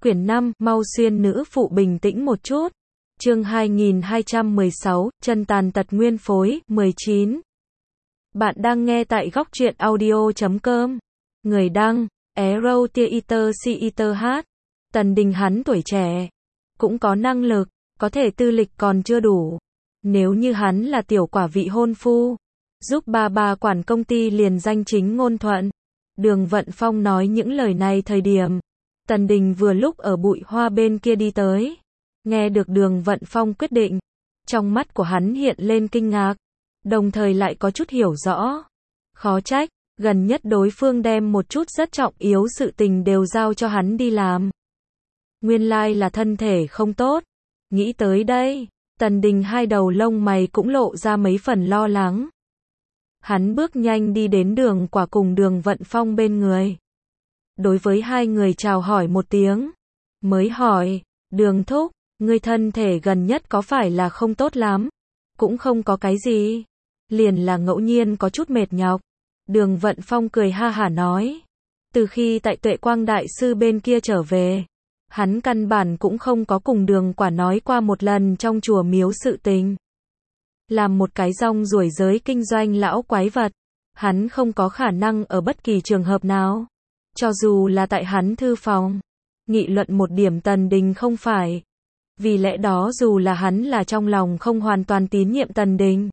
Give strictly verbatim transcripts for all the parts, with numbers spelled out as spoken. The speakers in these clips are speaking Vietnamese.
Quyển năm, mau xuyên nữ phụ bình tĩnh một chút. Chương hai nghìn hai trăm mười sáu, chân tàn tật nguyên phối, mười chín. Bạn đang nghe tại góc truyện audio chấm com. Người đăng, Arrow Theater Theater hát. Tần Đình hắn tuổi trẻ, cũng có năng lực, có thể tư lịch còn chưa đủ. Nếu như hắn là tiểu quả vị hôn phu, giúp ba ba quản công ty liền danh chính ngôn thuận. Đường Vận Phong nói những lời này thời điểm Tần Đình vừa lúc ở bụi hoa bên kia đi tới. Nghe được Đường Vận Phong quyết định, trong mắt của hắn hiện lên kinh ngạc, đồng thời lại có chút hiểu rõ. Khó trách, gần nhất đối phương đem một chút rất trọng yếu sự tình đều giao cho hắn đi làm. Nguyên lai là thân thể không tốt. Nghĩ tới đây, Tần Đình hai đầu lông mày cũng lộ ra mấy phần lo lắng. Hắn bước nhanh đi đến Đường Quả cùng Đường Vận Phong bên người. Đối với hai người chào hỏi một tiếng, mới hỏi, Đường thúc, ngươi thân thể gần nhất có phải là không tốt lắm? Cũng không có cái gì, liền là ngẫu nhiên có chút mệt nhọc. Đường Vận Phong cười ha hả nói, từ khi tại Tuệ Quang Đại Sư bên kia trở về, hắn căn bản cũng không có cùng Đường Quả nói qua một lần trong chùa miếu sự tình. Làm một cái rong ruổi giới kinh doanh lão quái vật, hắn không có khả năng ở bất kỳ trường hợp nào, cho dù là tại hắn thư phòng, nghị luận một điểm Tần Đình không phải. Vì lẽ đó dù là hắn là trong lòng không hoàn toàn tín nhiệm Tần Đình,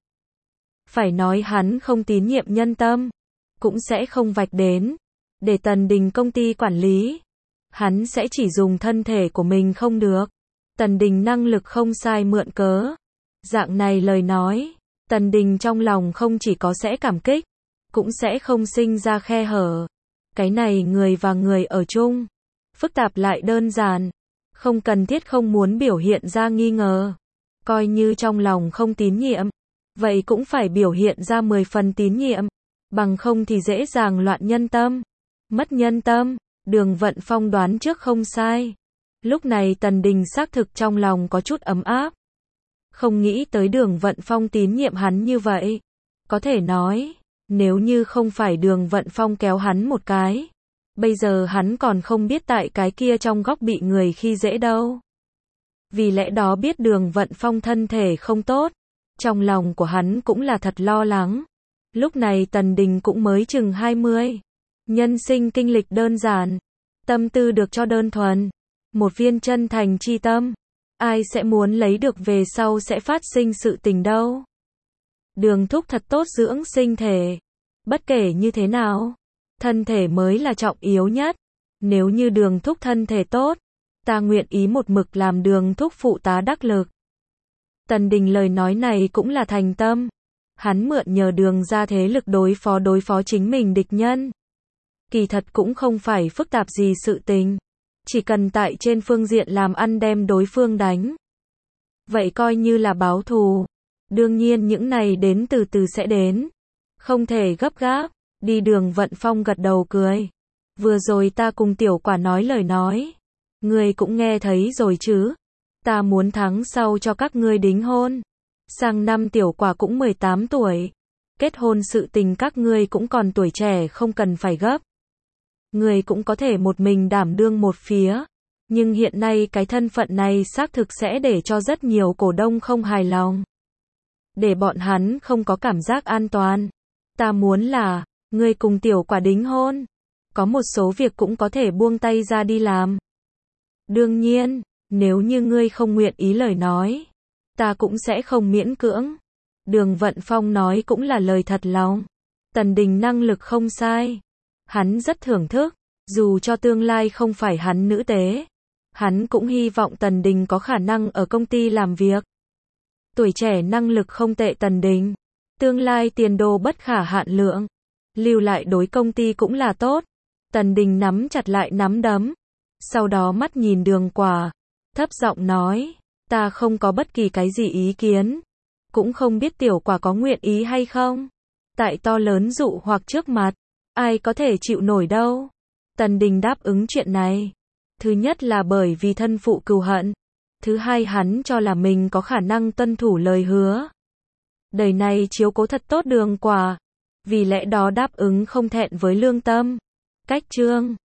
phải nói hắn không tín nhiệm nhân tâm, cũng sẽ không vạch đến, để Tần Đình công ty quản lý. Hắn sẽ chỉ dùng thân thể của mình không được, Tần Đình năng lực không sai mượn cớ. Dạng này lời nói, Tần Đình trong lòng không chỉ có sẽ cảm kích, cũng sẽ không sinh ra khe hở. Cái này người và người ở chung, phức tạp lại đơn giản, không cần thiết không muốn biểu hiện ra nghi ngờ. Coi như trong lòng không tín nhiệm, vậy cũng phải biểu hiện ra mười phần tín nhiệm, bằng không thì dễ dàng loạn nhân tâm, mất nhân tâm. Đường Vận Phong đoán trước không sai. Lúc này Tần Đình xác thực trong lòng có chút ấm áp. Không nghĩ tới Đường Vận Phong tín nhiệm hắn như vậy. Có thể nói, nếu như không phải Đường Vận Phong kéo hắn một cái, bây giờ hắn còn không biết tại cái kia trong góc bị người khi dễ đâu. Vì lẽ đó biết Đường Vận Phong thân thể không tốt, trong lòng của hắn cũng là thật lo lắng. Lúc này Tần Đình cũng mới chừng hai mươi. Nhân sinh kinh lịch đơn giản, tâm tư được cho đơn thuần, một viên chân thành chi tâm, ai sẽ muốn lấy được về sau sẽ phát sinh sự tình đâu. Đường thúc thật tốt dưỡng sinh thể. Bất kể như thế nào, thân thể mới là trọng yếu nhất. Nếu như Đường thúc thân thể tốt, ta nguyện ý một mực làm Đường thúc phụ tá đắc lực. Tần Đình lời nói này cũng là thành tâm. Hắn mượn nhờ Đường ra thế lực đối phó đối phó chính mình địch nhân. Kỳ thật cũng không phải phức tạp gì sự tình, chỉ cần tại trên phương diện làm ăn đem đối phương đánh, vậy coi như là báo thù. Đương nhiên những này đến từ từ sẽ đến, không thể gấp gáp. Đi. Đường Vận Phong gật đầu cười, vừa rồi ta cùng tiểu quả nói lời nói, ngươi cũng nghe thấy rồi chứ. Ta muốn tháng sau cho các ngươi đính hôn, sang năm tiểu quả cũng mười tám tuổi, kết hôn sự tình các ngươi cũng còn tuổi trẻ không cần phải gấp. Người cũng có thể một mình đảm đương một phía, nhưng hiện nay cái thân phận này xác thực sẽ để cho rất nhiều cổ đông không hài lòng, để bọn hắn không có cảm giác an toàn. Ta muốn là, ngươi cùng tiểu quả đính hôn, có một số việc cũng có thể buông tay ra đi làm. Đương nhiên, nếu như ngươi không nguyện ý lời nói, ta cũng sẽ không miễn cưỡng. Đường Vận Phong nói cũng là lời thật lòng. Tần Đình năng lực không sai, hắn rất thưởng thức, dù cho tương lai không phải hắn nữ tế, hắn cũng hy vọng Tần Đình có khả năng ở công ty làm việc. Tuổi trẻ năng lực không tệ Tần Đình, tương lai tiền đồ bất khả hạn lượng, lưu lại đối công ty cũng là tốt. Tần Đình nắm chặt lại nắm đấm, sau đó mắt nhìn Đường Quả, thấp giọng nói, ta không có bất kỳ cái gì ý kiến, cũng không biết tiểu quả có nguyện ý hay không. Tại to lớn dụ hoặc trước mặt, ai có thể chịu nổi đâu. Tần Đình đáp ứng chuyện này, thứ nhất là bởi vì thân phụ cừu hận, thứ hai hắn cho là mình có khả năng tuân thủ lời hứa. Đời này chiếu cố thật tốt Đường Quả, vì lẽ đó đáp ứng không thẹn với lương tâm. Cách chương